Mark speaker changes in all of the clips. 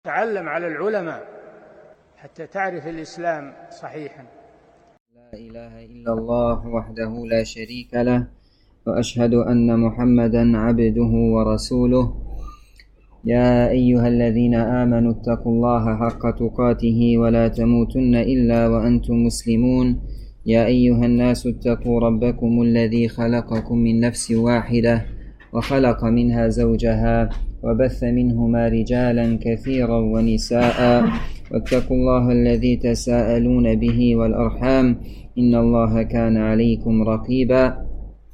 Speaker 1: تعلم على العلماء حتى تعرف الإسلام صحيحا.
Speaker 2: لا إله إلا الله وحده لا شريك له، وأشهد أن محمدا عبده ورسوله. يا أيها الذين آمنوا اتقوا الله حق تقاته ولا تموتن إلا وأنتم مسلمون. يا أيها الناس اتقوا ربكم الذي خلقكم من نفس واحدة وخلق منها زوجها وبث منهما رجالا كثيرا ونساء، واتقوا الله الذي تساءلون به والأرحام إن الله كان عليكم رقيبا.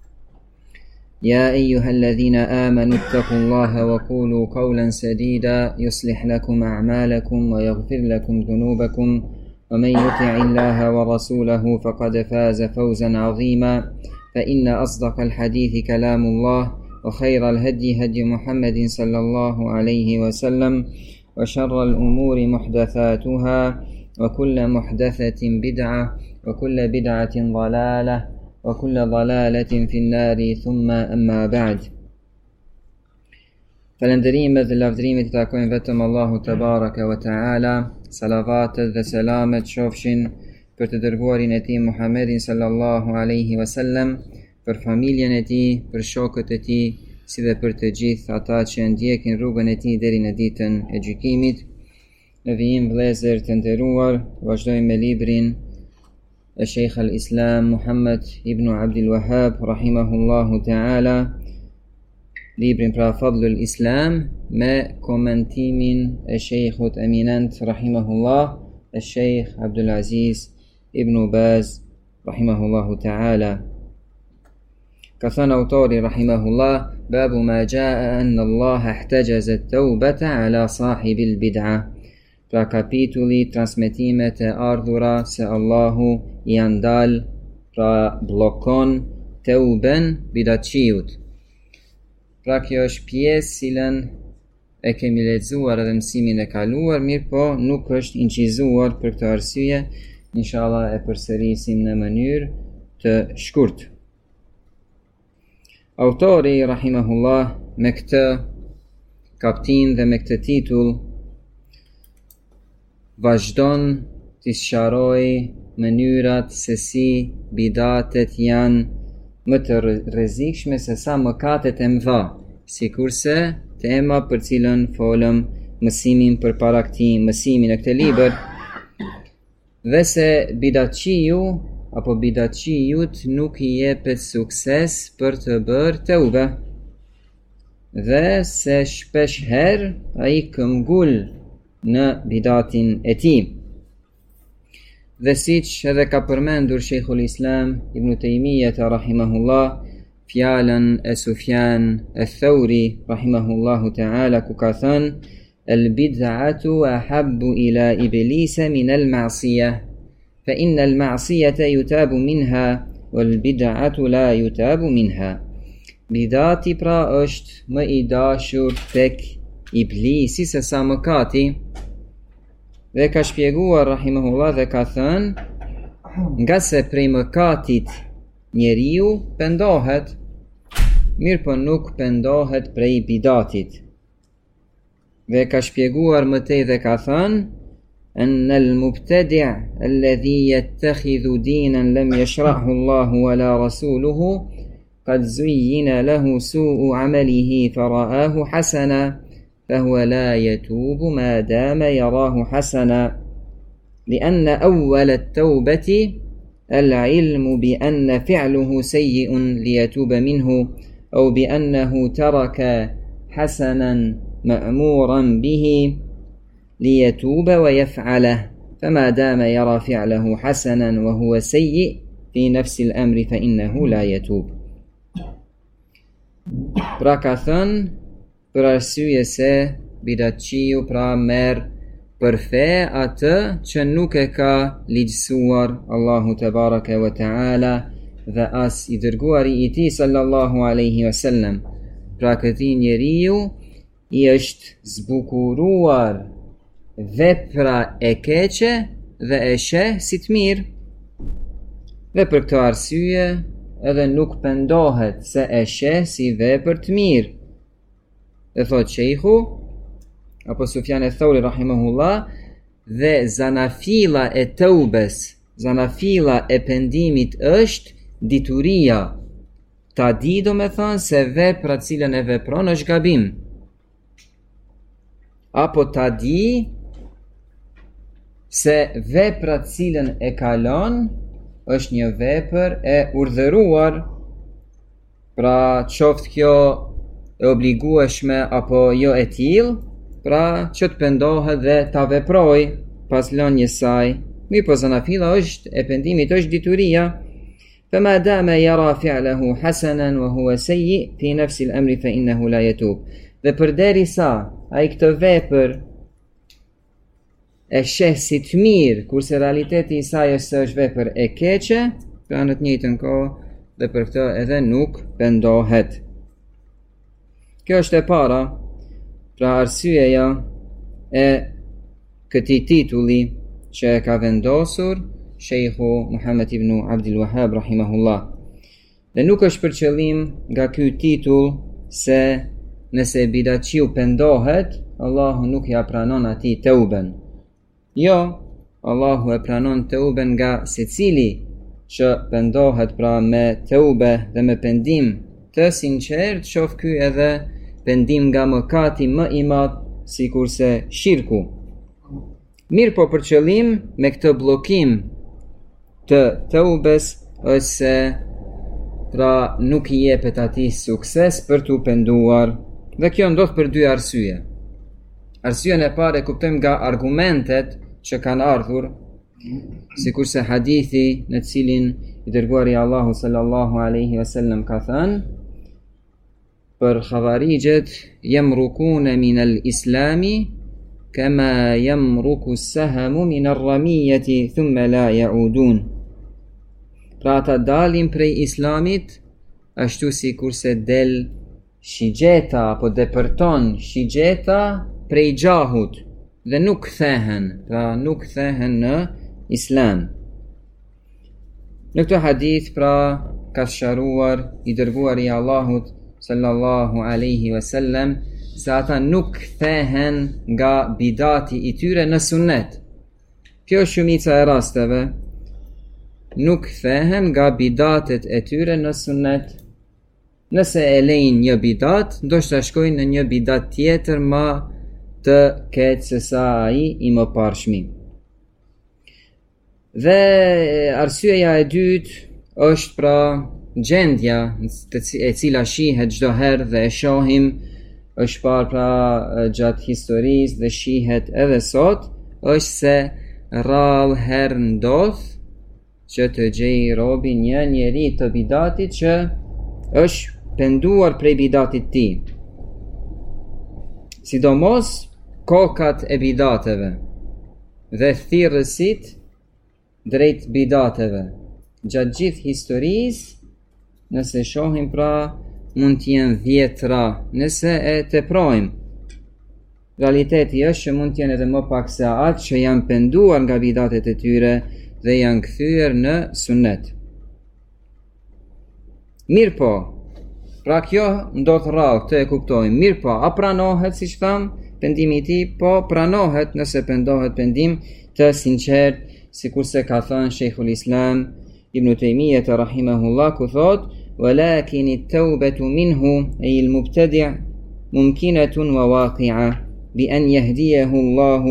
Speaker 2: يا أيها الذين آمنوا اتقوا الله وقولوا قولا سديدا يصلح لكم أعمالكم ويغفر لكم ذنوبكم، ومن يطع الله ورسوله فقد فاز فوزا عظيما. فإن أصدق الحديث كلام الله، وخير الهدي هدي محمد صلى الله عليه وسلم، وشر الأمور محدثاتها، وكل محدثة بدعة، وكل بدعة ضلالة، وكل ضلالة في النار. ثم أما بعد. Falënderimet dhe lavdërimet I takojnë vetëm Allahu te baraka wa taala. Salavatet dhe selamet qofshin për të dërguarin e tij Muhammedin sallallahu alaihi wasallam, për familjen e tij, për shokët e tij, si dhe për të gjithë ata që ndjekin rrugën e tij deri në ditën e gjykimit. Në vijim vëllezër të nderuar, vazhdojmë me librin e Sheikh al-Islam Muhammad ibn Abdul Wahhab rahimahullahu ta'ala, librin pra Fadlul Islam, me komentimin e Sheikhut eminent rahimahullah, e Sheikh Abdul Aziz ibn Baz rahimahullahu ta'ala. Ka thënë autori rahimahullah: babu ma jaa anna Allah ihtajaza at-taubata ala sahibil bid'a. Pra kapitulli transmetimet e ardhura se Allahu I andal, pra blokon teuben bidatçiut. Pra kjo është pjesë cilën e kemi lexuar edhe mësimin e kaluar, mirë po nuk është incizuar. Për këtë arsye, inshallah e përsërisim në mënyrë të shkurtë. Autori rahimahullah me këtë kaptin dhe me këtë titull vazhdon të sqarojë mënyrat se si bidatet janë më të rrezikshme se sa mëkatet e mëdha, sikurse tema për cilën folëm mësimin përpara këtij mësimi në këtë libër, dhe se bidatçiu apo bidatçiut nuk I jepet sukses për të bërë teube, dhe se shpesh herë ai këmbgul në bidatin e tij. Dhe siç edhe ka përmendur Sheikhul Islam Ibn Taymiyah rahimahullah fjalën e Sufjan al-Thawri rahimahullahu ta'ala, ku ka thënë: al-bid'atu ahabbu ila iblisa min al-ma'siyah, fa inna al-ma'siyata yutabu minha wal-bid'atu la yutabu minha. Bidati pra është më I dashur tek iblisi se sa mëkati. Dhe ka shpjeguar rahimahullah dhe ka thënë: nga se prej mëkatit njeriu pendohet, mirë po nuk pendohet prej bidatit. Dhe ka shpjeguar më tej dhe ka thënë: أن المبتدع الذي يتخذ دينا لم يشرعه الله ولا رسوله قد زين له سوء عمله فرآه حسنا فهو لا يتوب ما دام يراه حسنا، لأن أول التوبة العلم بأن فعله سيء ليتوب منه، أو بأنه ترك حسنا مأمورا به ليتوب ويفعله، فما دام يرى فعله حسنا وهو سيء في نفس الأمر فإنه لا يتوب. Pra ka thënë, për arsye se bidatçiu pra merr për fe atë që nuk e ka ligjësuar Allahu te baraka wa taala dhe as I dërguari I tij sallallahu alaihi wasallam. Pra këtij njeriu I është zbukuruar vepra e keqe dhe e sheh si të mirë, dhe për këtë arsye edhe nuk pendohet se e sheh si vepër të mirë. E thot Sheikhu, apo Sufjan e Thauri rahimahullah, dhe zanafila e tëubes, zanafila e pendimit është dituria. Ta di do me thënë se vepra cilën e vepron është gabim. Apo ta di se vepra cilën e kalon është një vepër e urdhëruar, pra qoftë kjo e obligueshme apo jo e tillë, pra që të pendohet dhe ta veproj pas lënies saj. Mi po zanafila është e pendimit është dituria. فما دام يرى فعله حسنا وهو سيء في نفس الأمر فإنه لا يتوب. Dhe përderisa ai këtë vepër e sheh si të mirë, kurse realiteti i saj është vepër e keqe, pra në të njëjtën kohë dhe për këtë edhe nuk pendohet. Kjo është e para, pra arsyeja e këtij titulli që e ka vendosur Sheikhu Muhammed ibn Abdul Wahhab rahimahullah. Dhe nuk është për qëllim nga ky titull se nëse bidatçiu pendohet, Allahu nuk ja pranon atij teuben. Jo, Allahu e pranon teuben nga secili që pendohet, pra me teube dhe me pendim të sinqert, qof ky edhe pendim nga mëkati më i madh, sikurse shirku. Mirë po për qëllim me këtë bllokim të teubes është se pra nuk i jepet atij sukses për t'u penduar, dhe kjo ndodh për dy arsye. Arsyeën e parë e kuptojmë nga argumentet që kanë ardhur, sikurse hadithi në cilin i dërguari Allahu sallallahu alaihi wasallam ka thënë për xhavarixhet yamrukuna min al-islami kama yamruku as-sahmu min ar-ramiyati thumma la yaudun. Pra ata dalin prej islamit ashtu si kurse del shigjeta apo depërton shigjeta prej gjahut dhe nuk kthehen, pra nuk kthehen në islam. Në këtë hadith pra ka sqaruar i dërguari i Allahut sallallahu alaihi wasallam se ata nuk kthehen nga bidati i tyre në sunnet. Kjo është shumica e rasteve. Nuk kthehen nga bidatet e tyre në sunnet. Nëse e lejnë një bidat, ndoshta shkojnë në një bidat tjetër më të keq se sa ai i mëparshmi. Dhe arsyeja e dytë është pra gjendja e cila shihet çdo herë dhe e shohim, është parë pra gjatë historisë dhe shihet edhe sot, është se rrallë herë ndodh që të gjej robi një njeri të bidatit që është penduar prej bidatit ti. Sidomos kokat e bidateve dhe thirrësit drejt bidateve. Gjatë gjithë historisë, nëse shohim pra mund t'jenë 10 nëse e teprojmë. Realiteti është që mund t'jenë edhe më pak se atë që janë penduar nga bidatet e tyre dhe janë kthyer në sunnet. Mirë po, pra kjo ndodh rrallë, këtë e kuptojmë. Mirë po, a pranohet, si që thamë, pendimi i tij? Po pranohet nëse pendohet pendim të sinqert, sikurse ka thënë Sheikhul Islam Ibn Taymiyah rahimahullah, ku thot: "Walakin at-tawbatu minhu ay al-mubtadi' mumkinatun wa waqi'a bi an yahdiyahu Allahu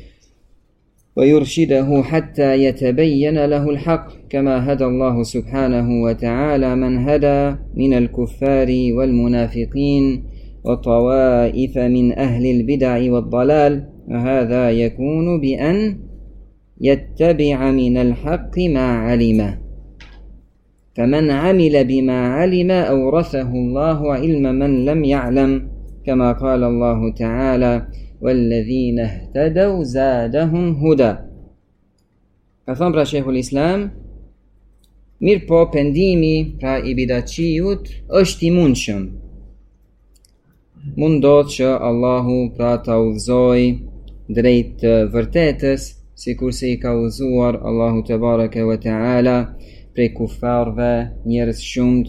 Speaker 2: ويرشده حتى يتبين له الحق كما هدى الله سبحانه وتعالى من هدى من الكفار والمنافقين وطوائف من أهل البدع والضلال وهذا يكون بأن يتبع من الحق ما علم فمن عمل بما علم أورثه الله علم من لم يعلم كما قال الله تعالى وَالَّذِينَ اهْتَدَوْا زَادَهُمْ هُدًى." Ka thonë pra Sheikhul Islam, mirë po pendimi pra i bidatçiut është i mundshëm. Mundot që Allahu pra ta udhëzoj drejt të vërtetës, sikurse i ka udhëzuar Allahu te bareke ve teala prej kufarve, njerëz shumt,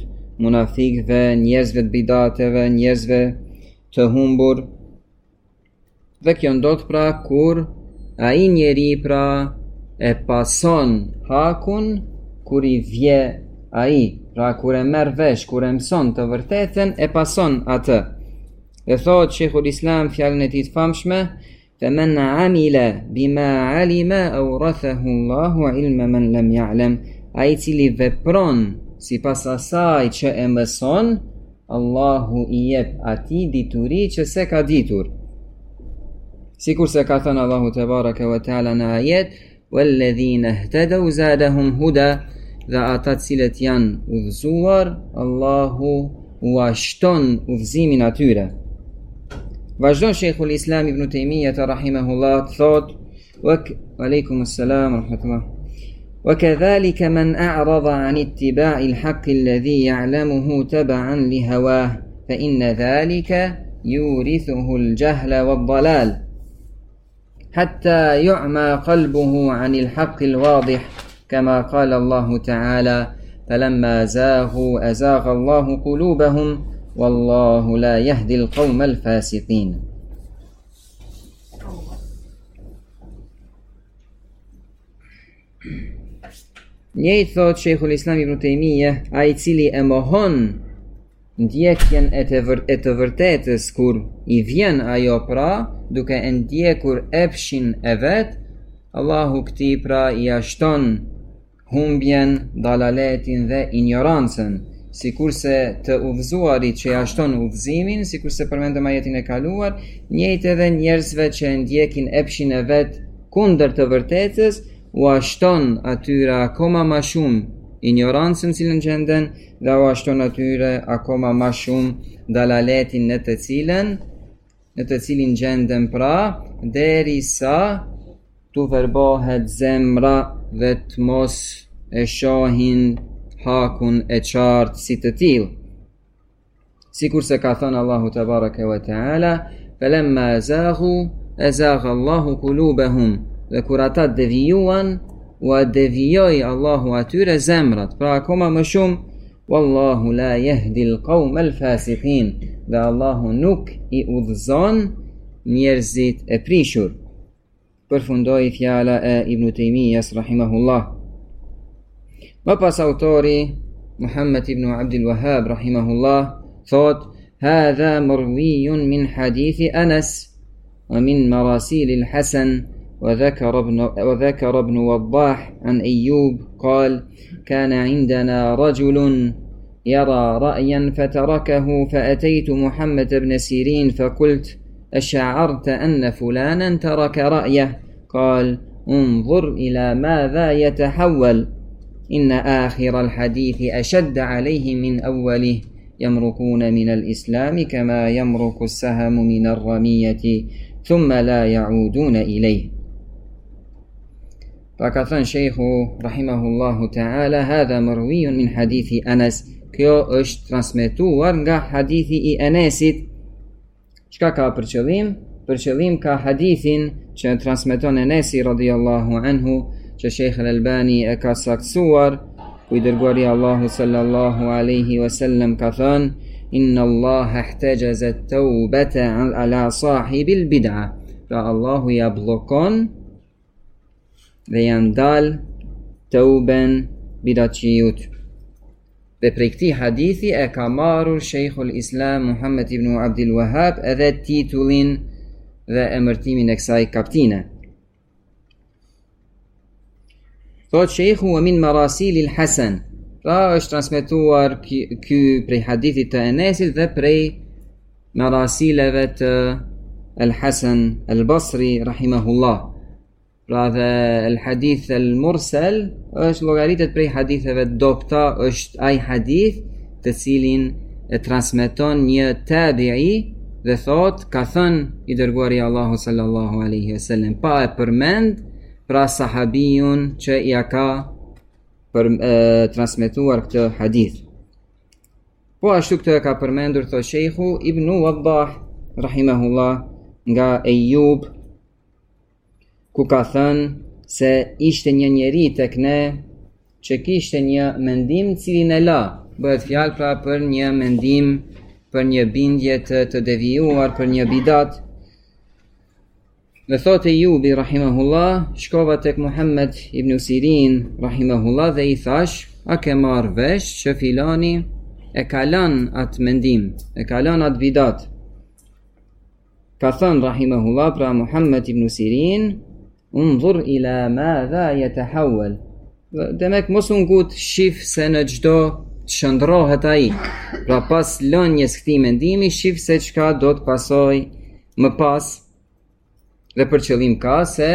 Speaker 2: munafikëve, njerëzve të bidateve, njerëzve të humbur. Dhe kjo ndodh pra kur ai njeri pra e pason hakun kur i vje ai, pra kur e merr vesh, kur e mëson të vërtetën, e pason atë. Dhe thot Sheikhul Islam fjalën e tij të famshme, فمن عمل بما علم أورثه الله علم من لم يعلم. Ai cili vepron sipas asaj që e mëson, Allahu i jep atij dituri që se ka ditur. Sikur se ka thënë Allahu te baraka ve taala në ajet, "Walladhina ihtadaw zadahum huda", dhe ata cilët janë udhëzuar, Allahu u ashton udhëzimin atyre. Vazhdon Sheikhul Islam Ibn Taymiyah rahimahullah thot, "Aleikum assalam wa rahmatullah. وكذلك من أعرض عن اتباع الحق الذي يعلمه تبعا لهواه فإن ذلك يورثه الجهل والضلال حتى يعمى قلبه عن الحق الواضح كما قال الله تعالى فلما زاغوا أزاغ الله قلوبهم والله لا يهدي القوم الفاسقين. Njëjt thot Sheikhul Islam Ibn Taymiyah, ai cili e mohon ndjekjen e të vërtetës kur i vjen ajo pra, duke e ndjekur epshin e vet, Allahu këtij pra i ashton humbjen, dalaletin dhe ignorancën, sikurse të udhëzuarit që i ashton udhëzimin, sikurse përmendëm ajetin e kaluar, njëjtë edhe njerëzve që ndjekin epshin e vet kundër të vërtetës, u ashton atyre akoma ma shumë ignorancën cilën gjenden, dhe u ashton atyre akoma ma shumë dalaletin në të cilin gjenden pra, derisa tu verbohet zemra dhe të mos e shohin hakun e qartë si të tillë. Sikur se ka thënë Allahu te baraka ve taala, "Falamma zaghu azagha Allahu qulubahum", dhe kur ata devijuan, u devijoi Allahu atyre zemrat, pra akoma më shumë, "Wallahu la yahdi al-qawma al-fasiqin", dhe Allahu nuk i udhëzon njerëzit e prishur. Përfundoi fjala e Ibn Taymiyas rahimahullah. Më pas autori Muhammad ibn Abdul Wahhab rahimahullah thot, "Hadha marwiyun min hadithi Anas wa min marasil al-Hasan وذكر ابن وضاح عن أيوب قال كان عندنا رجل يرى رأيا فتركه فأتيت محمد بن سيرين فقلت أشعرت أن فلانا ترك رأيه؟ قال انظر إلى ماذا يتحول إن آخر الحديث أشد عليه من أوله يمرقون من الإسلام كما يمرق السهم من الرمية ثم لا يعودون إليه." Pra ka thënë Sheikhu rahimahullahu ta'ala, "Hadha marwiyun min hadithi Anas", kjo është transmetuar nga hadithi i Enesit. Çka ka për qëllim? Për qëllim ka hadithin që transmeton Enesi radhiyallahu anhu, që Sheikh al-Albani e ka saktësuar, ku i dërguari Allahu sallallahu alaihi wasallam ka thënë, "Inna Allaha ihtajaza at-taubata ala sahibil bid'a", pra Allahu ja bllokon dhe janë dal të uben bidatqiut. Dhe prej këtij hadithi e ka marrur Sheikhul Islam Muhammad ibn Abdul Wahhab edhe titullin dhe emërtimin e kësaj kapitine. Thot Sheikhu, "Wa min marasilil Hasan", pra është transmetuar ky prej hadithit të Enesit dhe prej marasileve të Al-Hasan Al-Basri rahimahullah. Pra dhe al-hadith al-mursal është llogaritet prej haditheve dobta, është ai hadith të cilin e transmeton një tabi'i dhe thot, ka thënë i dërguari Allahu sallallahu alaihi wasallam, pa e përmend pra sahabijun që ja ka transmetuar këtë hadith. Po ashtu këtë e ka përmendur, thot Sheikhu Ibn Waddah rahimahullah nga Ejub, ku ka thënë se ishte një njeri tek ne që kishte një mendim cilin e la. Bëhet fjalë pra për një mendim, për një bindje të devijuar, për një bidat. Dhe thot Ejubi rahimahullah, shkova tek Muhammed ibn Sirin rahimahullah dhe i thash, a ke marrë vesh që filani e kalan atë mendim, e kalan atë bidat. Ka thënë rahimahullah pra Muhammed ibn Sirin, unzur ila madha yatahawwal. Demek mos u ngut shif se në çdo shndrohet ai. Pra pas lënjes këtij mendimi shif se çka do të pasoj më pas. Dhe për qëllim ka se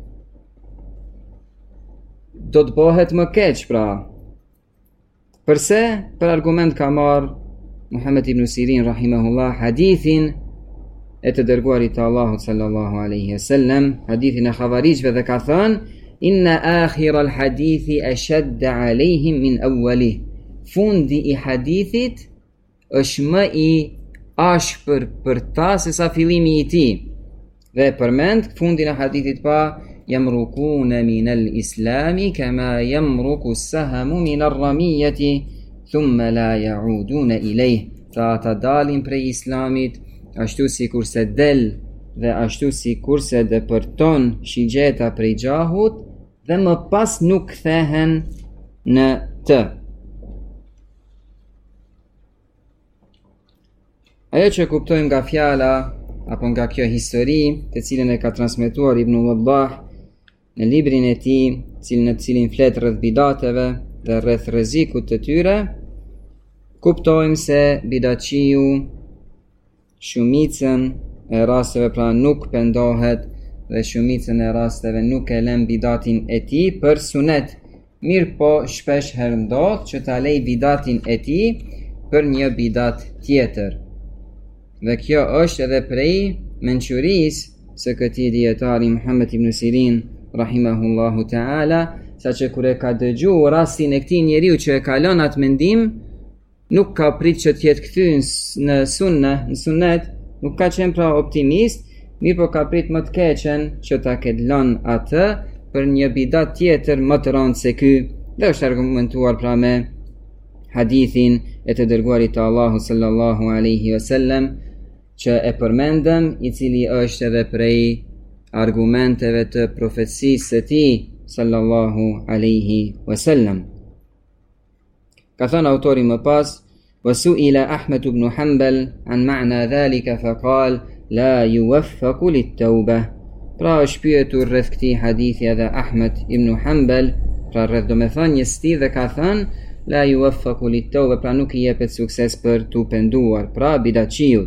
Speaker 2: do të bëhet më keq pra. Përse? Për argument ka marrë Muhammed ibn Sirin rahimahullah hadithin e të dërguarit të Allahut sallallahu alaihi wasallam, hadithin e xhavarijve dhe ka thënë inna akhira al-hadithi ashadda alehim min awwalih. Fundi i hadithit është më i ashpër për ta se sa fillimi i tij. Dhe përmend fundin e hadithit pa yamrukuna min al-islami kama yamruku as-sahamu min ar-ramiyati thumma la yauduna ilayh. Ata dalin prej islamit ashtu si kurse del dhe ashtu si kurse depërton shigjeta prej gjahut dhe më pas nuk kthehen në të. Ajo që kuptojmë nga fjala apo nga kjo histori të cilën e ka transmetuar Ibn Waddah në librin e tij, në cilin flet rreth bidateve dhe rreth rrezikut të tyre, kuptojmë se bidatçiu shumicën e rasteve pra nuk pendohet dhe shumicën e rasteve nuk e lën bidatin e tij për sunet. Mirë po shpesh herë ndodh që ta lej bidatin e tij për një bidat tjetër. Dhe kjo është edhe prej mençurisë së këtij dietari Muhammed ibn Sirin rahimahullahu taala, saqë kur e ka dëgjuar rastin e këtij njeriu që e ka lënë atë mendim, nuk ka prit që t'jetë kthyer në sunet, nuk ka qenë pra optimist, mirë po ka prit më të keqen që ta ketë lënë atë për një bidat tjetër më të rëndë se ky, dhe është argumentuar pra me hadithin e të dërguarit të Allahu sallallahu alaihi wasallam që e përmendëm, i cili është edhe prej argumenteve të profecisë së tij sallallahu alaihi wasallam. Ka thënë autori më pas, وسئل أحمد بن حنبل عن معنى ذلك فقال لا يوفق للتوبة. Pra është pyetur rreth këtij hadithi edhe Ahmed ibn Hanbal, pra rreth domethënies së tij dhe ka thënë la yuwaffaqu lit-tawba, pra nuk i jepet sukses për t'u penduar, pra bidatçiut.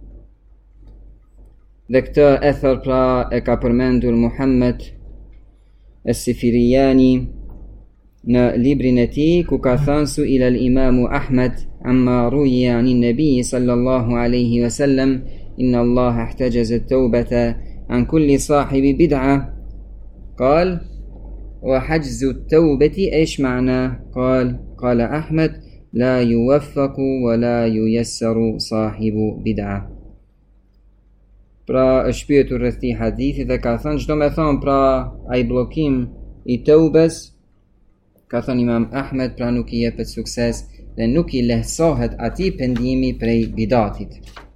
Speaker 2: Dhe këtë ether pra e ka përmendur Muhammed es-Sifirijani në librin e tij ku ka thënë su'ila al-imamu Ahmed amma ruwiya anin nabi sallallahu alaihi wasallam inna Allah ihtajaza at-tawbata an kulli sahibi bid'ah قال وحجز التوبة إيش معناه؟ قال أحمد لا يوفق ولا ييسر صاحب بدعة. Pra është pyetur rreth këtij hadithi dhe ka thënë çdo më thon pra ai bllokim i teubes, ka thënë Imam Ahmed, pra nuk i jepet sukses dhe nuk i lehtësohet atij pendimi prej bidatit.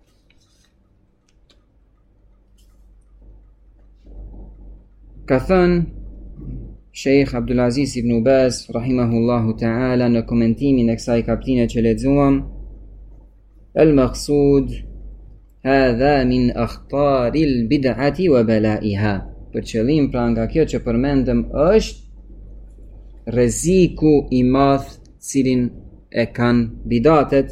Speaker 2: Ka thënë Sheikh Abdulaziz ibn Baz rahimahullahu ta'ala në komentimin e kësaj kapitine që lexuam, al-maqsud hadha min akhtaril bid'ati wa balaiha. Për qëllim pra nga kjo që përmendëm është rreziku i madh cilin e kanë bidatet.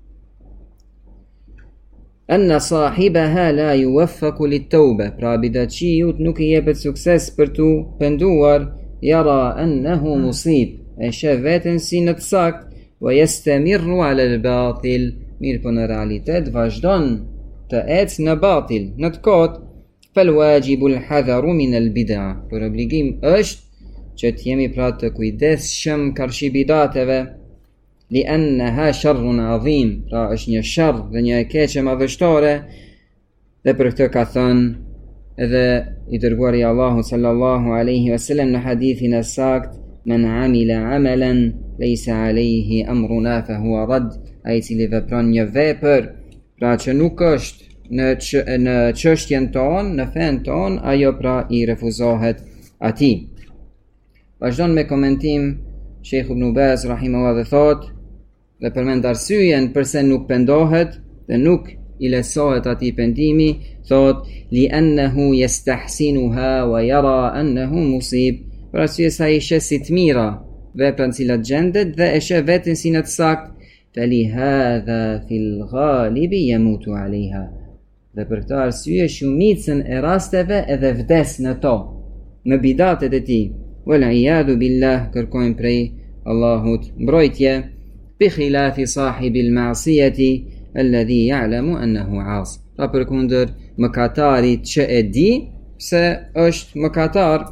Speaker 2: Anna sahibaha la yuwaffaqu lit-tawba, pra bidatçiut nuk i jepet sukses për t'u penduar, yara annahu musib, e sheh veten si në të sakt, wa yastamirru ala al-batil, mirë po në realitet vazhdon të ecë në batil, në të kot. Fal-wajibu al-hadharu min al-bid'a, për obligim është që të jemi pra të kujdesshëm karshi bidateve, li annaha sharrun adhim, pra është një sharr dhe një e keqe madhështore, dhe për këtë ka thënë edhe i dërguari Allahu sallallahu alaihi wasallam në hadithin e sakt, man amila amalan laysa alayhi amruna fa huwa rad, ai cili vepron një vepër pra që nuk është në çështjen tonë, në fen tonë, ajo pra i refuzohet atij. Vazhdon me komentim Sheikh Ibn Baz rahimahullah dhe thot, dhe përmend arsyeën pse nuk pendohet dhe nuk i lesohet atij pendimi, thot li annahu yastahsinuha wa yara annahu musib, për arsye sa i sheh si të mira veprat cilat gjendet dhe e sheh veten si në të saktë, falihadha fil ghalibi yamutu alaiha, dhe për këtë arsye shumicën e rasteve edhe vdes në to, në bidatet e tij. Wal iyadu billah, kërkojmë prej Allahut mbrojtje, bi khilafi sahibil ma'siyati alladhi ya'lamu annahu 'as, pra përkundër mëkatarit që e di se është mëkatar.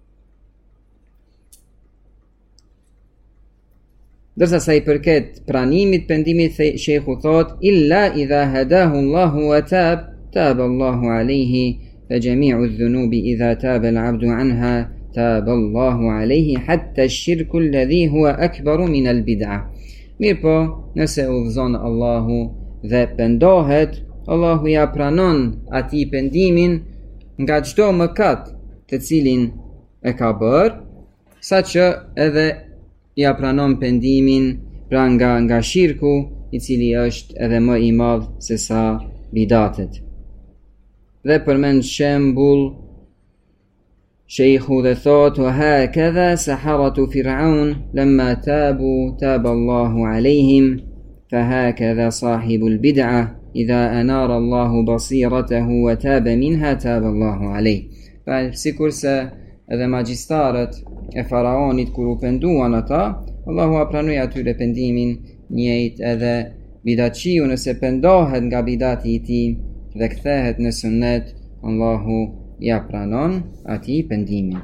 Speaker 2: Dërsa sa i përket pranimit pendimit, Sheikhu thot illa idha hadahu Allahu wa tab Allahu alayhi, fa jami'u adh-dhunubi idha taba al-'abdu 'anha taba Allahu alayhi hatta ash-shirku alladhi huwa akbaru min al-bid'ah. Mirpo, nëse udhëzon Allahu dhe pendohet, Allahu ja pranon atij pendimin nga çdo mëkat të cilin e ka bërë, saqë edhe ja pranon pendimin pra nga shirku, i cili është edhe më i madh se sa bidatet. Dhe përmend shembull Sheikhu dhe thot, wa hakadha saharatu Fir'aun lamma tabu taba Allahu alayhim, fa hakadha sahibul bid'ah idha anara Allahu basiratahu wa taba minha taba Allahu alayhi. Pra sikurse edhe magjistarët e faraonit kur u penduan ata, Allahu a pranoi atyre pendimin, njëjtë edhe bidatçiu nëse pendohet nga bidati i tij dhe kthehet në sunnet, Allahu ja pranon atij pendimin.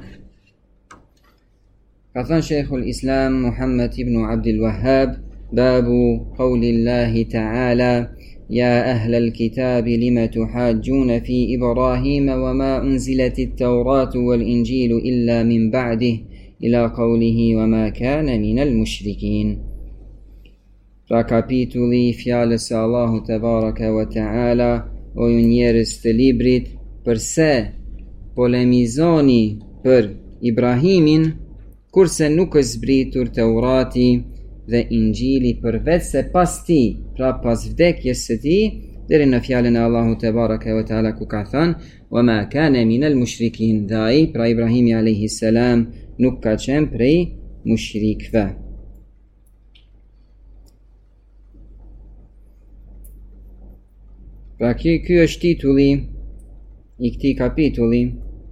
Speaker 2: Ka thënë Sheikhul Islam Muhammad ibn Abdul Wahhab, babu qawlillahi ta'ala ya ahlal kitabi lima tuhajjuna fi Ibrahima wa ma unzilatit Tauratu wal Injilu illa min ba'dihi ila qawlihi wa ma kana minal mushrikin. Pra kapitulli fjalës së Allahut te baraka wa ta'ala, o ju njerëz të librit, përse polemizoni për Ibrahimin kurse nuk është zbritur Taurati dhe Injili përveç se pas tij, pra pas vdekjes së tij, deri në fjalën e Allahut te baraka wa ta'ala ku ka thënë wa ma kana minal mushrikin, dhe ai, pra Ibrahimi alayhi salam, nuk ka qenë prej mushrikëve. Pra ky është titulli i këtij kapitulli,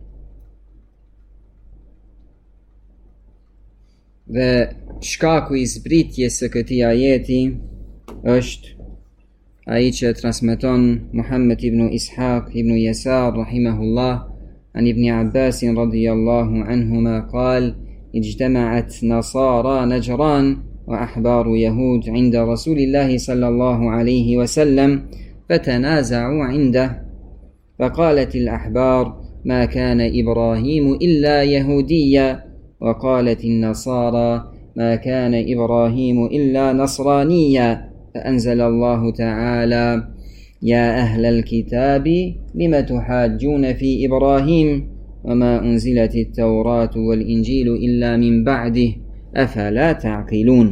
Speaker 2: dhe shkaku i zbritjes së këtij ajeti është ai që transmeton Muhammad ibn Ishaq ibn Yasar rahimahullah an ibn Abbas radiyallahu anhuma qal اجتمعت نصارى نجران وأحبار يهود عند رسول الله صلى الله عليه وسلم فتنازعوا عنده، فقالت الأحبار ما كان إبراهيم إلا يهوديا، وقالت النصارى ما كان إبراهيم إلا نصرانيا، فأنزل الله تعالى يا أهل الكتاب لم تحاجون في إبراهيم وما أنزلت التوراة والإنجيل إلا من بعده أفلا تعقلون.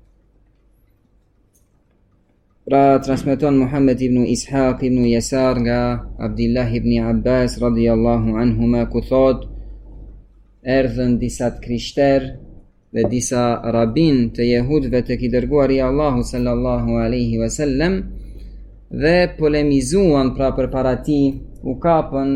Speaker 2: Pra transmeton Muhammad ibn Ishaq ibn Yasar nga Abdullah ibn Abbas radiyallahu anhuma ku thot, erdhën disa krishter dhe disa rabin të jehudëve të i dërguari Allahu sallallahu alaihi wasallam dhe polemizuan pra përpara tij, u kapën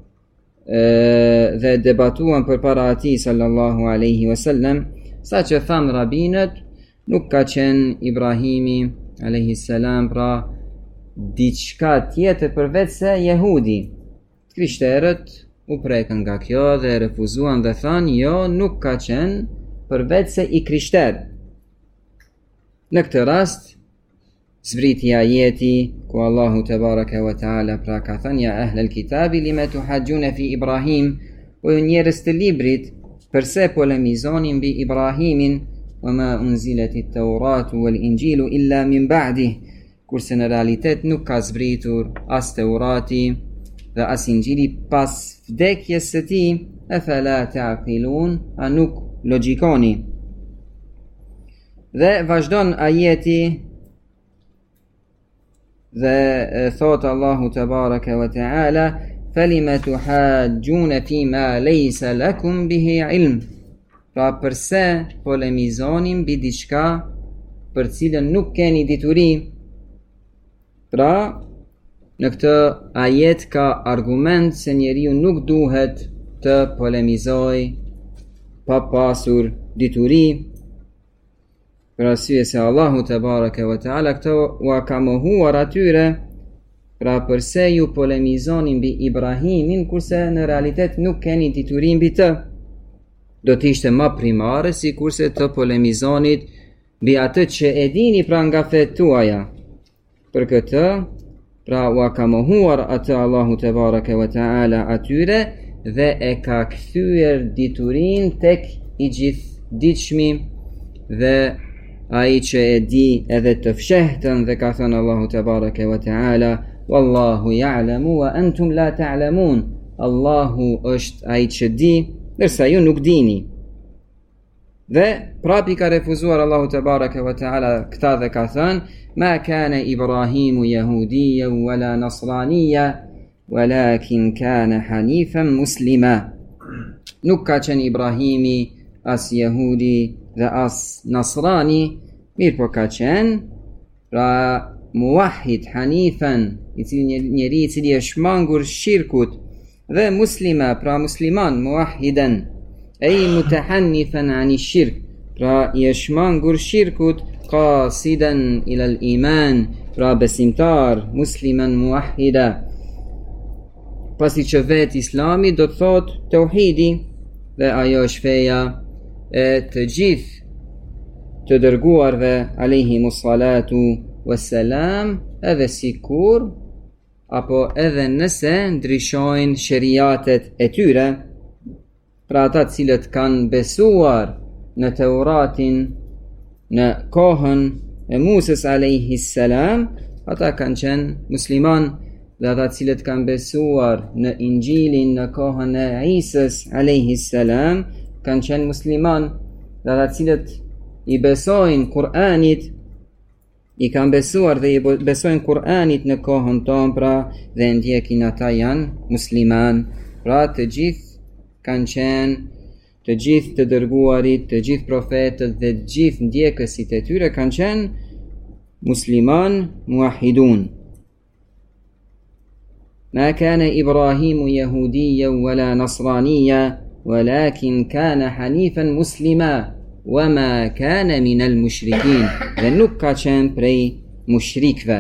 Speaker 2: dhe debatuan përpara atij sallallahu alaihi wasallam, saqë thanë rabinët nuk ka qenë Ibrahimi alayhi salam pra diçka tjetër përveç se jehudi. Krishterët u prekën nga kjo dhe refuzuan dhe thanë jo, nuk ka qenë përveç se i krishter. Në këtë rast zbriti ajeti ku Allahu te baraka wa taala pra ka thënë ja ahlal kitabi lima tuhajjuna fi Ibrahim, o ju njerëz të librit, përse polemizoni mbi Ibrahimin, wa ma unzilat at-Tauratu wal Injilu illa min ba'dih, kurse në realitet nuk ka zbritur as Teurati dhe as Injili pas vdekjes së tij. Afala ta'qilun, a nuk logjikoni? Dhe vazhdon ajeti dhe thot Allahu Tebaraka wa Ta'ala: "Falima tuhajjuna fima laysa lakum bihi ilm." Pra përse polemizonim mbi diçka për cilën nuk keni dituri? Pra në këtë ajet ka argument se njeriu nuk duhet të polemizoj pa pasur dituri, për arsye se Allahu Tebaraka wa Ta'ala këto ua ka mohuar atyre. Pra përse ju polemizoni mbi Ibrahimin kurse në realitet nuk keni dituri mbi të? Do të ishte më primare si kurse të polemizonit mbi atë që e dini pra nga fetë tuaja. Për këtë, pra ua ka mohuar atë Allahu Tebaraka wa Ta'ala atyre dhe e ka kthyer diturin tek i gjithdijshmi dhe ai që e di edhe të fshehtën, dhe ka thënë Allahu Tebaraka wa Ta'ala: "Wallahu ya'lamu wa antum la ta'lamun." Allahu është ai që di, ndërsa ju nuk dini. Dhe prapi ka refuzuar Allahu Tebaraka wa Ta'ala këta dhe ka thënë: "Ma kana Ibrahimu yahudiyan wala nasraniyan, walakin kana hanifan muslima." Nuk ka qenë Ibrahimi as jehudi dhe as nasrani, mirë po ka qenë pra muwahhid, hanifan, njeri i cili është shmangur shirkut, dhe muslima, pra musliman, muwahhidan, ai mutahannifan ani shirk, pra i është shmangur shirkut, qasidan ila al-iman, pra besimtar, musliman muwahhida. Pasi që vetë Islami do të thot tauhidi, dhe ajo është feja e të gjithë të dërguarve alayhimus salatu wassalam, edhe sikur apo edhe nëse ndryshojnë sheriatet e tyre. Pra ata cilët kanë besuar në Teuratin në kohën e Musës alayhis salam, ata kanë qenë musliman, dhe ata cilët kanë besuar në Injilin në kohën e Isës alayhis salam kanë qenë musliman, dhe ata cilët i besojnë Kur'anit, i kanë besuar dhe i besojnë Kur'anit në kohën tonë, pra dhe ndjekin ata janë musliman. Pra të gjithë kanë qenë, të gjithë të dërguarit, të gjithë profetët dhe të gjithë ndjekësit e tyre kanë qenë musliman muwahhidun. Ma kana Ibrahimu yahudiyan wala nasraniyan, walakin kana hanifan muslima, wama kana minal mushrikin, dhe nuk ka qenë prej mushrikve.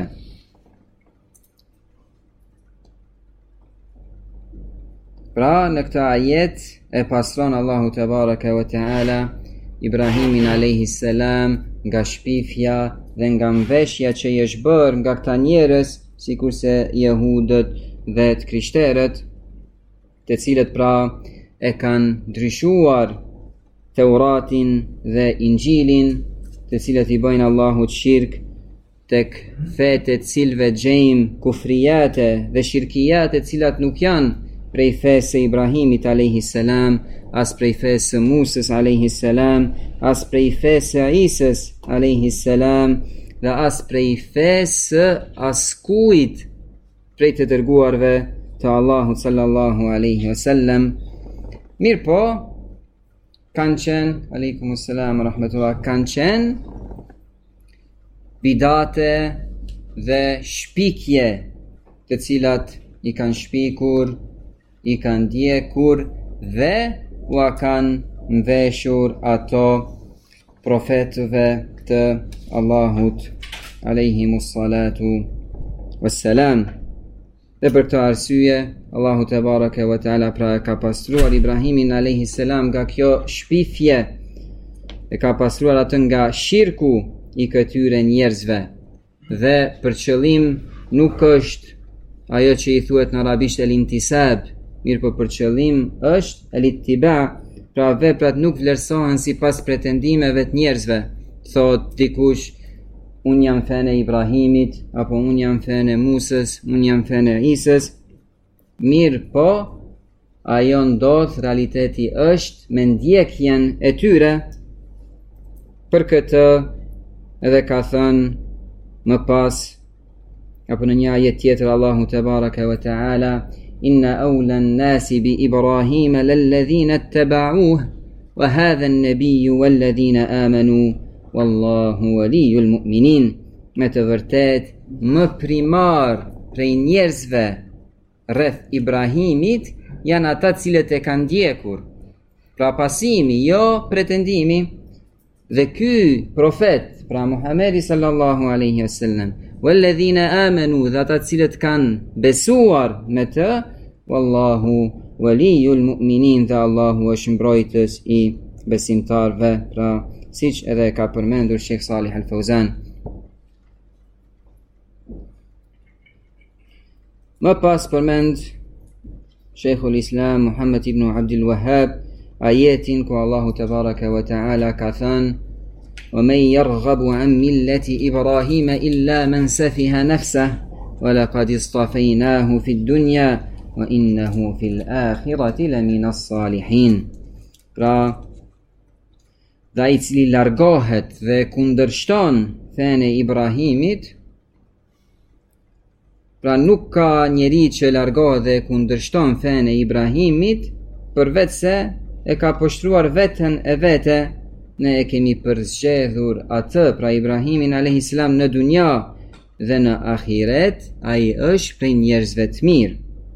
Speaker 2: Pra në këtë ajet e pastron Allahu Tebaraka wa Ta'ala Ibrahimin alayhis salam nga shpifja dhe nga mveshja që i është bërë nga këta njerëz, sikurse jehudët dhe të krishterët, të cilët pra e kanë ndryshuar Teuratin dhe Injilin, të cilët i bëjnë Allahut shirk tek fetë të cilëve gjejmë kufrijate dhe shirkijate, të cilat nuk janë prej fesë së Ibrahimit alayhis salam, as prej fesë së Musës alayhis salam, as prej fesë së Isës alayhis salam, dhe as prej fesë së askujt prej të dërguarve të Allahut sallallahu alaihi wasallam. Mirë po, kanë qenë, alaykumus salam rahmetullah, kanë qenë bidate dhe shpikje të cilat i kanë shpikur, i kanë djekur dhe ua kanë mveshur ato profetëve të Allahut alayhimus salatu wassalam. Dhe për këtë arsye Allahu Tebaraka wa Ta'ala pra ka pastruar Ibrahimin alayhis salam nga kjo shpifje, e ka pastruar atë nga shirku i këtyre njerëzve, dhe për qëllim nuk është ajo që i thuhet në arabisht el-intisab, mirë po për qëllim është el-ittiba, pra veprat nuk vlerësohen sipas pretendimeve të njerëzve. Thot dikush, unë jam fen e Ibrahimit, apo unë jam fen e Musës, unë jam fen e Isës. Mirë po, ajo ndodh, realiteti është me ndjekjen e tyre. Për këtë edhe ka thënë më pas, apo në një ajet tjetër Allahu Tebaraka wa Ta'ala, inna awla an-nasi bi Ibrahima lalladhina ittaba'uhu wa hadha an-nabiyyu walladhina amanu wallahu waliyul mu'minin. Me të vërtet më primar prej njerëzve rreth Ibrahimit janë ata cilët e kanë ndjekur. Pra pasimi, jo pretendimi. Dhe ky profet, pra Muhamedi sallallahu alaihi wasallam, walladhina amanu, dhe ata cilët kanë besuar me të, wallahu waliyul mu'minin, dhe Allahu është mbrojtës i besimtarve, pra siç edhe ka përmendur Sheikh Salih Al-Fauzan. Më pas përmend Sheikhul Islam Muhammad ibn Abdul Wahhab ajetin ku Allahu Tebaraka wa Ta'ala ka thënë: وَمَنْ يَرْغَبُ عَنْ مِلَّةِ إِبْرَاهِيمَ إِلَّا مَنْ سَفِهَ نَفْسَهُ وَلَقَدِ اصْطَفَيْنَاهُ فِي الدُّنْيَا وَإِنَّهُ فِي الْآخِرَةِ لَمِنَ الصَّالِحِينَ. Pra, dhe ai cili largohet dhe kundërshton fen e Ibrahimit, pra nuk ka njeri që largohet dhe kundërshton fen e Ibrahimit, përveç se e ka poshtruar veten e vete. Ne e kemi përzgjedhur atë, pra Ibrahimin a.s. në dunja dhe në ahiret, ai është prej njerëzve të mirë.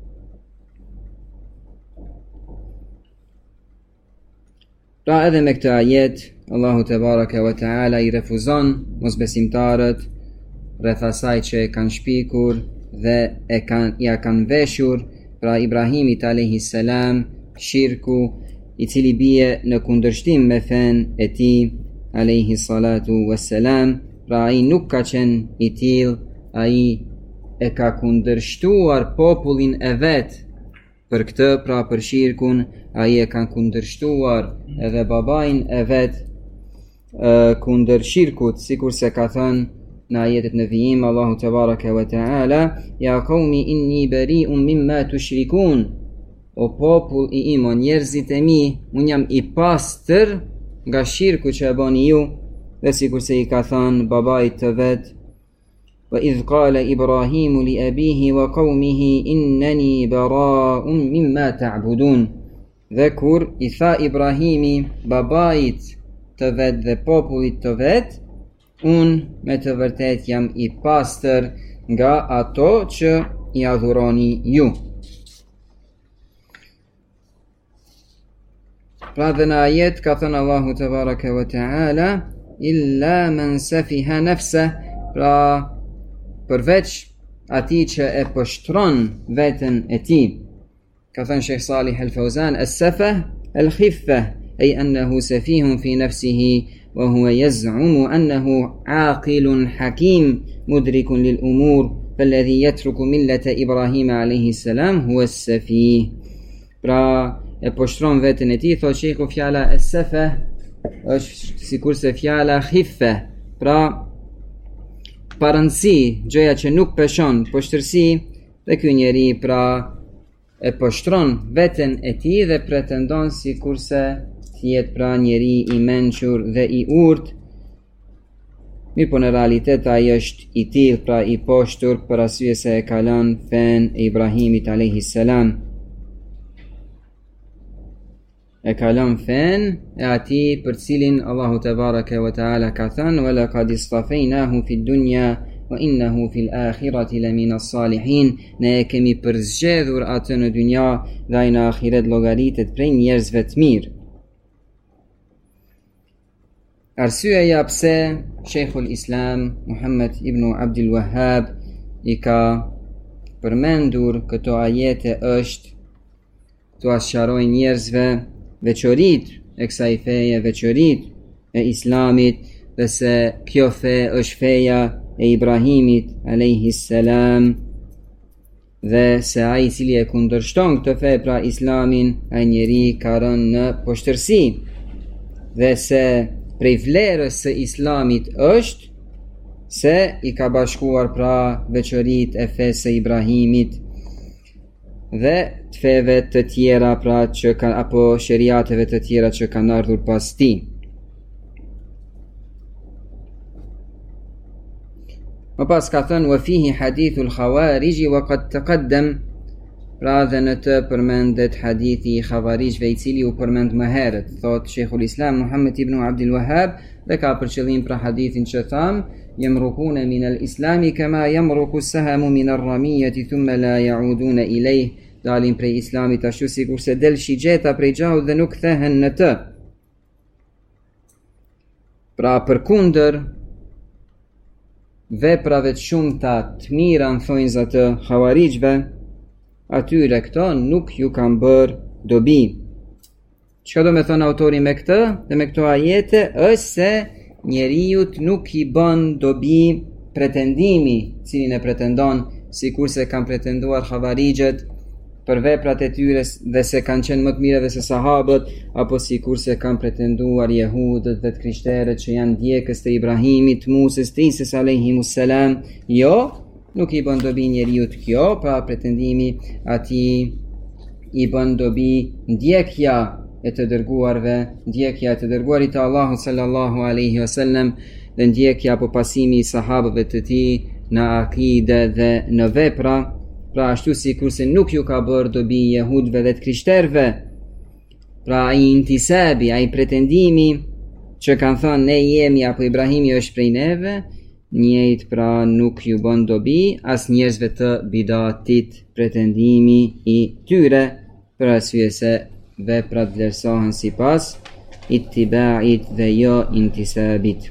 Speaker 2: Pra edhe me këtë ajet, Allahu Tebaraka wa Ta'ala i refuzon mosbesimtarët rreth asaj që e kanë shpikur dhe ja kanë veshur, pra Ibrahimit a.s. shirku, i cili bie në kundërshtim me fen e tij alayhi salatu wassalam. Pra ai nuk ka qenë i tillë, ai e ka kundërshtuar popullin e vet. Për këtë, pra për shirkun, ai e ka kundërshtuar edhe babain e vet kundër shirkut, sikur se ka thënë në ajetet në vijim Allahu Tebaraka wa Ta'ala: ya qaumi inni bari'un mimma tushrikun. O popull i im, o njerëzit e mi, unë jam i pastër nga shirku që e bani ju. Dhe sikur se i ka thënë babait të vet: wa idh qala Ibrahimu li abihi wa qaumihi innani bara'un mimma ta'budun. Dhe kur i tha Ibrahimi babait të vet dhe popullit të vet: unë me të vërtet jam i pastër nga ato që i adhuroni ju. Pra dhe në ajet ka thënë Allahu Tebaraka wa Ta'ala: illa man safiha nafsa, pra përveç ati që e pështron veten e tij. Ka thënë Sheikh Salih Al-Fauzan: as-safah al-khiffah, ay annahu safihun fi nafsihi wa huwa yaz'umu annahu aqilun hakim mudrikun lil umur, falladhi yatruku millata Ibrahim alayhi salam huwa as-safih. Pra e poshtron veten e tij, thotë Sheikhu, fjala as-safa është sikurse fjala khiffa, pra parëndsi, gjëja që nuk peshon, poshtërsi, dhe ky njeri pra e poshtron veten e tij dhe pretendon sikurse të jetë pra njeri i mençur dhe i urtë. Mirë po në realitet ai është i tillë, pra i poshtur, për arsye se e kalon fen e Ibrahimit alayhi salam. E kalon fen e ati për cilin Allahu Tebaraka wa Ta'ala ka thënë: wa laqad istafaynahu fid dunya wa innahu fil akhirati lamina as-salihin. Ne e kemi përzgjedhur atë në dunja dhe ai në ahiret llogaritet prej njerëzve të mirë. Arsyeja pse Sheikhul Islam Muhammad ibn Abdul Wahhab i ka përmendur këto ajete është të asharoj njerëzve veçorit e kësaj feje, veçorit e Islamit, dhe se kjo fe është feja e Ibrahimit alayhi salam, dhe se ai i cili e kundërshton këtë fe, pra Islamin, ai njeri ka rënë në poshtërsi, dhe se prej vlerës së Islamit është se i ka bashkuar pra veçoritë e fesë së Ibrahimit dhe të feve të tjera pra që kanë apo sheriateve të tjera që kanë ardhur pas tij. Më pas ka thënë wa fihi hadithul khawarij wa qad taqaddam, pra dhe në të përmendet hadithi i Khawarijve i cili u përmend më herët. Thot Sheikhul Islam Muhammad ibn Abdul Wahhab dhe ka për qëllim pra hadithin që tham yamruquna min al-islami kama yamruqu as-sahamu min ar-ramiyati thumma la ya'uduna ilayh, dalin prej islamit ashtu sikurse del shigjeta prej gjaut dhe nuk kthehen në të. Pra përkundër veprave të shumta të mira në thonjza të Khawarijve, atyre këto nuk ju kanë bërë dobi. Çka do me thënë autori me këtë dhe me këto ajete është se njeriut nuk i bën dobi pretendimi cilin e pretendon, sikurse kanë pretenduar Khawarijët për veprat e tyre dhe se kanë qenë më të mirëve se sahabët, apo sikurse kanë pretenduar jehudët dhe të krishterët që janë ndjekës të Ibrahimit, Musës, të Isës alayhimus salam. Jo, nuk i bën dobi njeriut kjo, pra pretendimi atij i bën dobi ndjekja e të dërguarve, ndjekja e të dërguarit të Allahut sallallahu alaihi wasallam dhe ndjekja apo pasimi i sahabëve të tij në akide dhe në vepra, pra ashtu sikurse nuk ju ka bërë dobi jehudëve dhe të krishterëve. Pra ai intisabi, ai pretendimi që kanë thënë ne jemi apo Ibrahimi është prej neve, njëjtë pra nuk ju bën dobi as njerëzve të bidatit pretendimi i tyre, për arsye se veprat vlerësohen sipas ittiba'it dhe jo intisabit.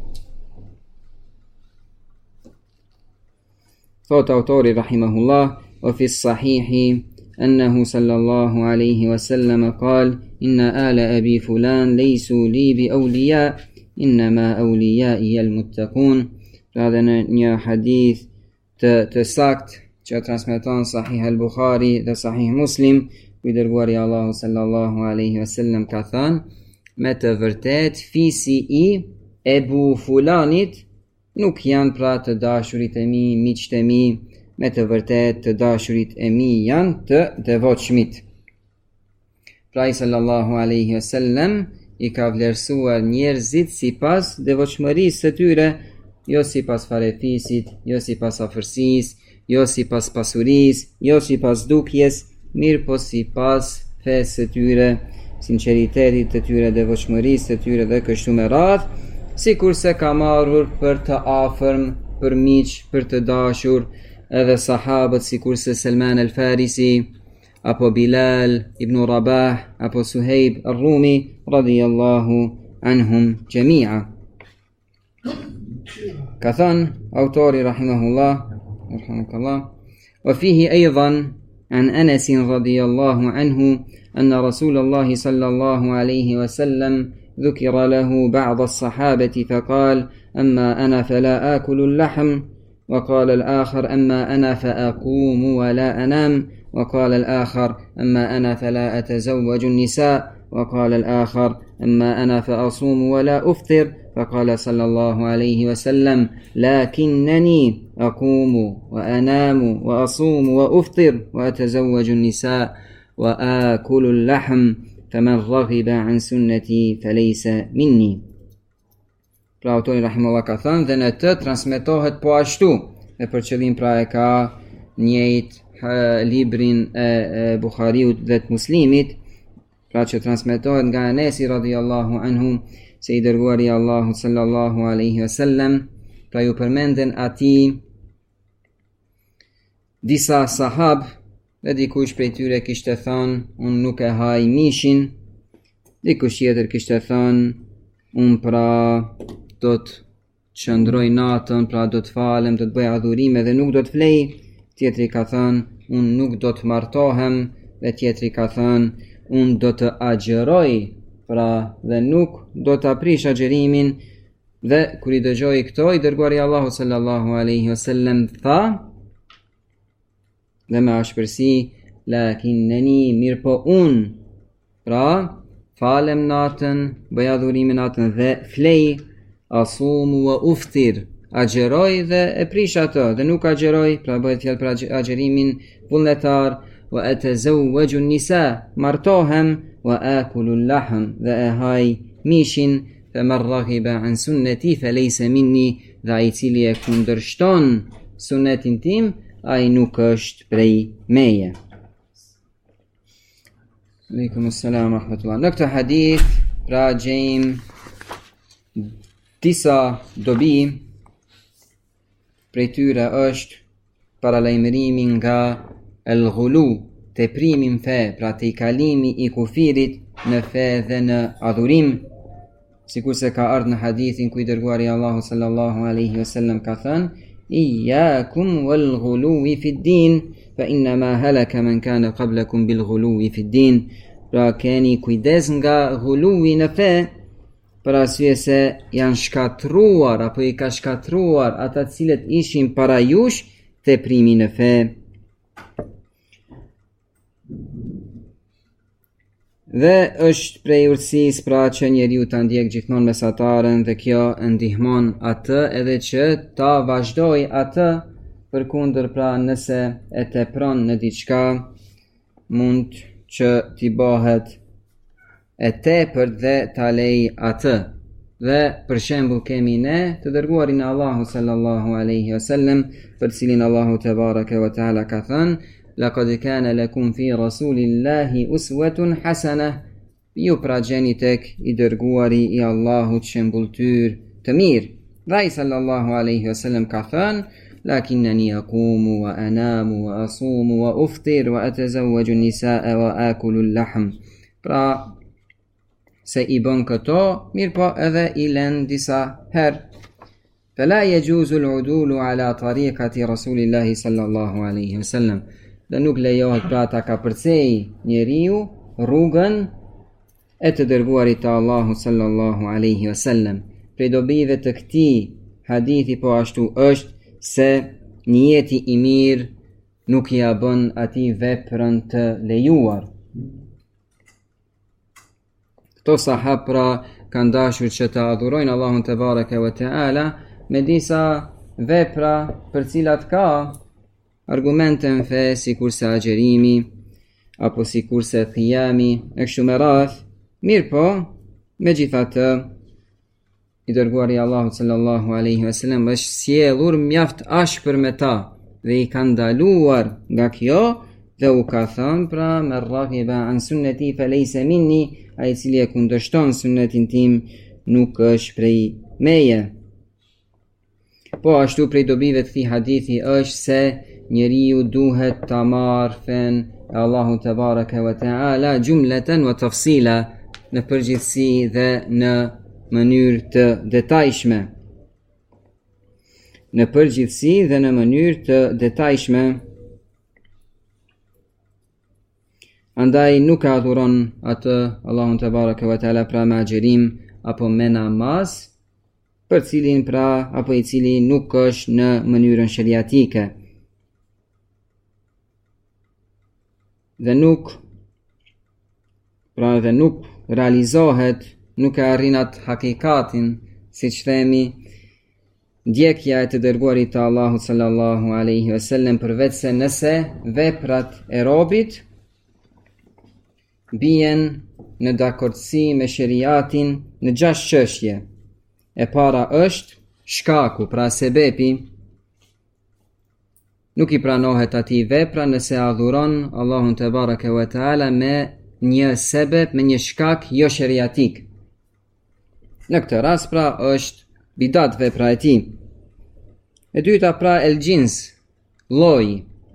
Speaker 2: Thot autori rahimahullah, wa fi sahihi annahu sallallahu alaihi wasallam qal inna ala abi fulan laysu li bi awliya innama awliyai al-muttaqun. Pra dhe në një hadith të sakt që transmeton Sahih al-Bukhari dhe Sahih Muslim, ku i dërguari Allahu sallallahu alaihi wasallam ka thënë, me të vërtet fisi i Ebu Fulanit nuk janë pra të dashurit e mi, miqt e mi, me të vërtet të dashurit e mi janë të devotshmit. Pra i sallallahu alaihi wasallam i ka vlerësuar njerëzit sipas devotshmërisë së tyre, jo sipas farefisit, jo sipas afërsisë, jo sipas pasurisë, jo sipas dukjes, mirë po sipas fesë së tyre, sinqeritetit të tyre, devotshmërisë të tyre dhe kështu me radhë, sikurse ka marrur për të afërm, për miq, për të dashur, edhe sahabët sikurse Salman al-Farisi, apo Bilal ibn Rabah, apo Suhejb ar-Rumi, radiyallahu anhum jami'a. Ka thënë autori rahimahullah, wa fihi aydan an Anas radiyallahu anhu anna Rasulullah sallallahu alayhi wa sallam ذكر له بعض الصحابة فقال أما أنا فلا آكل اللحم، وقال الآخر أما أنا فأقوم ولا أنام، وقال الآخر أما أنا فلا أتزوج النساء، وقال الآخر أما أنا فأصوم ولا أفطر، فقال صلى الله عليه وسلم لكنني أقوم وأنام وأصوم وأفطر وأتزوج النساء وآكل اللحم فمن رغب عن سنتي فليس مني. Pra autori rahimullah ka thënë dhe në të transmetohet po ashtu, dhe për qëllim pra e ka njëjt librin e Bukhariut dhe të Muslimit, pra që transmetohet nga Anesi radhiyallahu anhu se i dërguari Allahu sallallahu alaihi wasallam, pra ju përmenden atij disa sahab dhe dikush prej tyre kishte thënë unë nuk e haj mishin, dikush tjetër kishte thënë unë pra do të qëndroj natën, pra do të falem, do të bëj adhurime dhe nuk do të flej, tjetri ka thënë unë nuk do të martohem, dhe tjetri ka thënë unë do të agjeroj, pra dhe nuk do të aprish agjerimin. Dhe kur i dëgjoi këto, i dërguari Allahu sallallahu alaihi wasallam tha dhe me ashpërsi, lakinneni, mirë po unë, pra falem natën, bëj adhurime natën dhe flej, asumu wa uftir, agjeroj dhe e prish ato dhe nuk agjeroj, pra bëhet fjalë për agjerimin vullnetar. Wa atazawwaju nisa, martohem, wa akulu lahm, dhe e haj mishin. Faman raghiba an sunnati falaysa minni, dhe ai cili e kundërshton sunetin tim, ai nuk është prej meje. Aleikum assalam wa rahmatullah. Në këtë hadith pra gjejmë disa dobi. Prej tyre është paralajmërimi nga el-ghulu, teprimi në fe, pra te i kalimi i kufirit në fe dhe në adhurim, sikur se ka ardhur në hadithin ku i dërguari Allahu sallallahu alaihi wasallam ka thënë: "Iyyakum wal-ghuluwi fi d-din, fa inna ma halaka man kana qablakum bil-ghuluwi fi d-din." Pra keni kujdes nga ghuluwi në fe, për arsye se janë shkatruar apo i ka shkatruar ata cilët ishin para jush teprimi në fe. Dhe është prej urtësisë pra që njeriu ta ndjek gjithmonë mesataren, dhe kjo ndihmon atë edhe që ta vazhdoj atë, përkundër pra nëse e tepron në diçka mund që t'i bëhet e tepërt dhe ta lej atë. Dhe për shembull kemi ne të dërguarin e Allahu sallallahu alaihi wasallam, për cilin Allahu te baraka wa taala ka thënë: "Laqad kana lakum fi rasulillahi uswatun hasana." Ju pra gjeni tek i dërguari i Allahut shembulltyr të mirë. Dhe ai sallallahu alaihi wasallam ka thënë: "Lakinnani aqumu wa anamu wa asumu wa uftir wa atazawwaju an-nisaa wa akulu al-lahm." Pra se i bën këto, mirë po edhe i len disa herë. Fala yajuzu al-udulu ala tariqati rasulillahi sallallahu alaihi wasallam. Dhe nuk lejohet pra ta kapërcej njeriu rrugën e të dërguarit të Allahu sallallahu alaihi wasallam. Prej dobive të këtij hadithi po ashtu është se niyeti i mirë nuk ja bën atij veprën të lejuar. Këto sahab pra kanë dashur që të adhurojnë Allahun te baraka wa taala me disa vepra për cilat ka argumente në fe, sikurse agjerimi apo sikurse qiyami e kështu me radhë. Mirë po, megjithatë i dërguari Allahu sallallahu alaihi wasallam është sjellur mjaft ashpër me ta dhe i ka ndaluar nga kjo dhe u ka thënë pra: "Men raghiba an sunnati falaysa minni", ai cili e kundërshton sunnetin tim nuk është prej meje. Po ashtu prej dobive të këtij hadithi është se njeriu duhet ta marrë fen e Allahut te baraka wa taala jumlatan wa tafsila, në përgjithësi dhe në mënyrë të detajshme. Në përgjithësi dhe në mënyrë të detajshme. Andaj nuk e adhuron atë Allahun te baraka wa taala pra me agjerim apo me namaz, për cilin pra apo i cili nuk është në mënyrën sheriatike. Dhe nuk realizohet, nuk e arrin atë hakikatin, siç themi, ndjekja e të dërguarit të Allahut sallallahu alaihi wasallam, përveç se nëse veprat e robit bien në dakordsi me sheriatin në 6 çështje. E para është shkaku, pra sebepi. Nuk i pranohet atij vepra nëse adhuron Allahun te baraka wa taala me një sebeb, me një shkak jo sheriatik. Në këtë rast pra është bidat vepra e tij. E dyta pra el jins, lloji.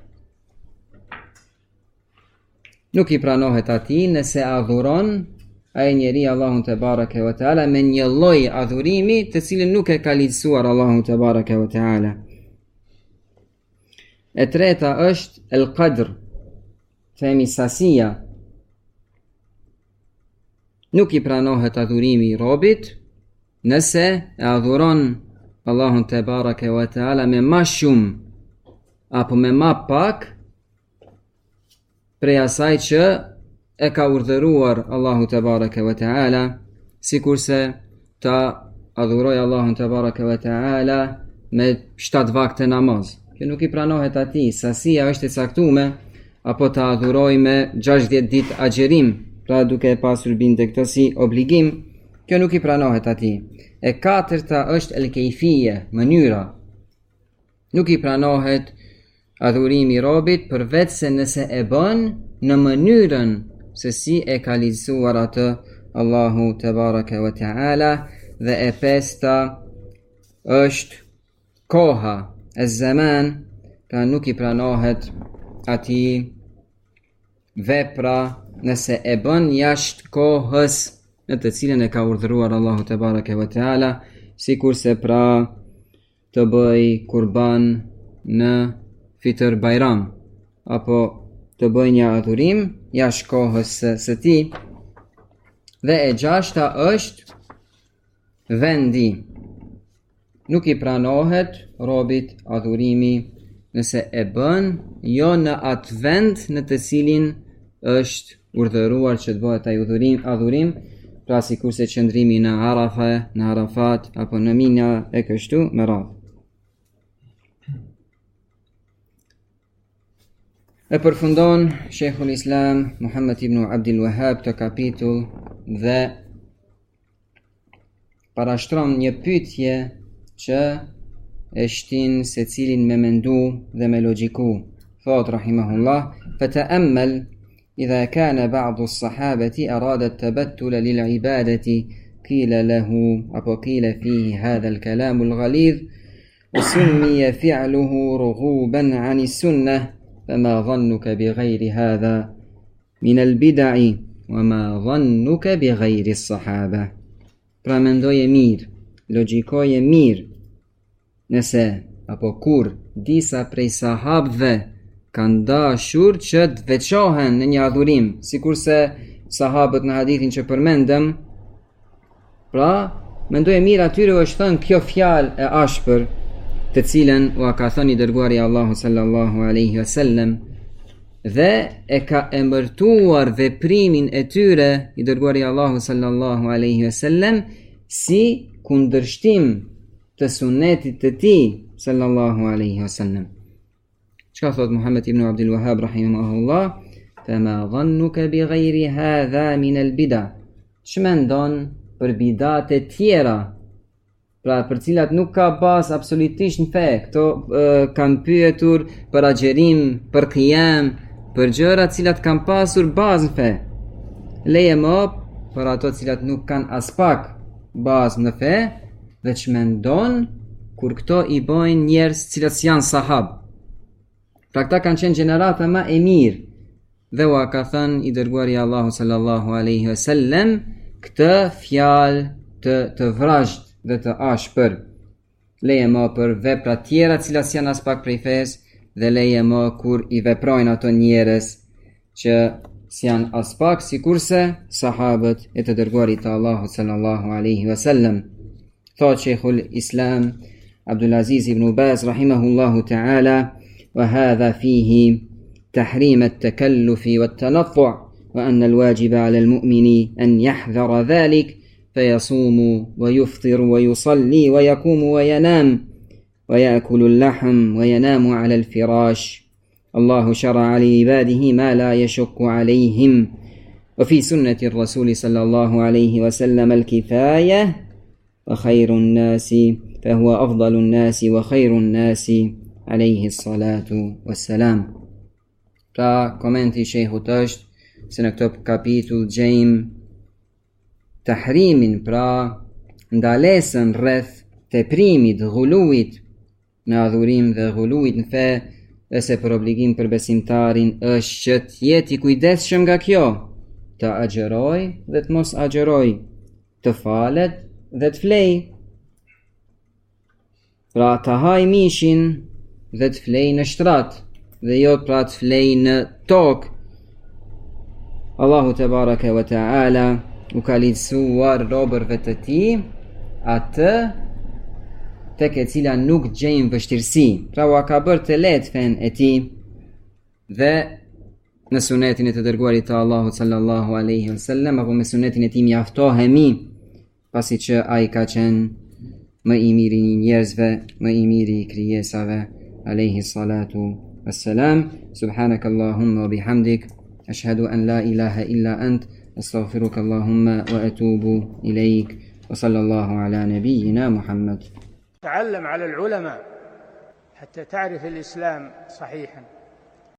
Speaker 2: Nuk i pranohet atij nëse adhuron ai njeri Allahun te baraka wa taala me një lloj adhurimi të cilin nuk e ka ligjësuar Allahu te baraka wa taala. E treta është el qadr, themi sasia. Nuk i pranohet adhurimi i robit nëse e adhuron Allahun te baraka wa taala me ma shumë apo me ma pak prej asaj që e ka urdhëruar Allahu te baraka wa taala, sikurse ta adhuroj Allahun te baraka wa taala me 7 vakte namaz. Kjo nuk i pranohet atij, sasia është e caktuar, apo ta adhuroj me 60 ditë agjerim, pra duke pasur bindje këtë si obligim, kjo nuk i pranohet atij. E katërta është el-kejfije, mënyra. Nuk i pranohet adhurimi i robit përveç se nëse e bën në mënyrën se si e ka lehtësuar atë Allahu te baraka wa taala. Dhe e pesta është koha, e zaman, pra nuk i pranohet atij vepra nëse e bën jashtë kohës në të cilën e ka urdhëruar Allahu te baraka wa taala, sikurse pra të bëj kurban në Fitr Bajram, apo të bëj një adhurim jashtë kohës së tij. Dhe e gjashta është vendi. Nuk i pranohet robit adhurimi nëse e bën jo në atë vend në të cilin është urdhëruar që të bëhet ai adhurim, pra sikurse qëndrimi në Arafa, në Arafat apo në Mina e kështu me radhë. E përfundon Sheikhul Islam Muhammad ibn Abdul Wahhab të kapitull dhe parashtron një pyetje që e shtin se cilin me mendu dhe me logjiku. Thot rahimahullah: "Fata'ammal idha kana ba'du as-sahabati arada at-tabattul lil-ibadati qila lahu apo qila fihi hadha al-kalam al-ghalidh wa summiya fi'luhu rughuban 'an as-sunnah fama dhannuka bighayri hadha min al-bid'i wa ma dhannuka bighayri as-sahaba." Pra mendoje mirë, logjikoje mirë, nëse apo kur disa prej sahabëve kanë dashur që të veçohen në një adhurim, sikurse sahabët në hadithin që përmendëm, pra mendoje mirë atyre është thënë kjo fjalë e ashpër, të cilën u ka thënë i dërguari Allahu sallallahu alaihi wasallam, dhe e ka emërtuar veprimin e tyre i dërguari Allahu sallallahu alaihi wasallam si kundërshtim të sunetit të tij sallallahu alaihi wasallam. Çka thot Muhammad ibn Abdul Wahhab rahimahullah: "Fama dhannuka bighayri hadha min al-bid'a." Ç'mendon për bidate tjera, pra për cilat nuk ka bazë absolutisht në fe. Këto kanë pyetur për agjerim, për qiyam, për gjëra të cilat kanë pasur bazë në fe. Leje më për ato të cilat nuk kanë as pak bazë në fe, dhe ç'mendon kur këto i bojnë njerëz të cilët janë sahab. Pra këta kanë qenë gjenerata më e mirë. Dhe ua ka thënë i dërguari Allahu sallallahu alaihi wasallam këtë fjalë të vrazhd dhe të ashpër. Leje më për vepra tjera të cilat janë as pak prej fesë, dhe leje më kur i veprojnë ato njerëz që janë as pak sikurse sahabët e të dërguarit të Allahut sallallahu alaihi wasallam. Thot Sheikhul Islam Abdul Aziz ibn Baz rahimahullahu ta'ala: "Wa hadha fihi tahrim at-takalluf wa at-tanattu' wa anna al-wajiba 'ala al-mu'mini an yahdhara dhalik فيصوم ويفطر ويصلي ويقوم وينام ويأكل اللحم وينام على الفراش. الله شرع لعباده ما لا يشق عليهم وفي سنة الرسول صلى الله عليه وسلم الكفاية وخير الناس فهو أفضل الناس وخير الناس عليه الصلاة والسلام." Pra komenti i shejhut është se në këtë kapitull gjejmë tahrimin, pra ndalesën rreth teprimit, ghuluit në adhurim dhe ghuluit në fe, dhe se për obligim për besimtarin është që të jetë i kujdesshëm nga kjo, të agjeroj dhe të mos agjeroj, të falet dhe të flej, pra të haj mishin dhe të flej në shtrat, dhe jo pra të flej në tokë. Allahu te baraka wa ta'ala u ka lidhësuar robërve të tij atë tek e cila nuk gjejnë vështirësi, pra u ka bërë të lehtë fen e tij, dhe në sunetin e të dërguarit të Allahut sallallahu alaihi wasallam apo me sunetin e tij mjaftohemi, pasi që ai ka qenë më i miri i njerëzve, më i miri i krijesave, alayhi salatu wassalam. Subhanak Allahumma wa bihamdik, ashhadu an la ilaha illa ant, astaghfiruka Allahumma wa atubu ilayk, wa sallallahu ala nabiyyina Muhammad.
Speaker 1: تعلم على العلماء حتى تعرف الإسلام صحيحا.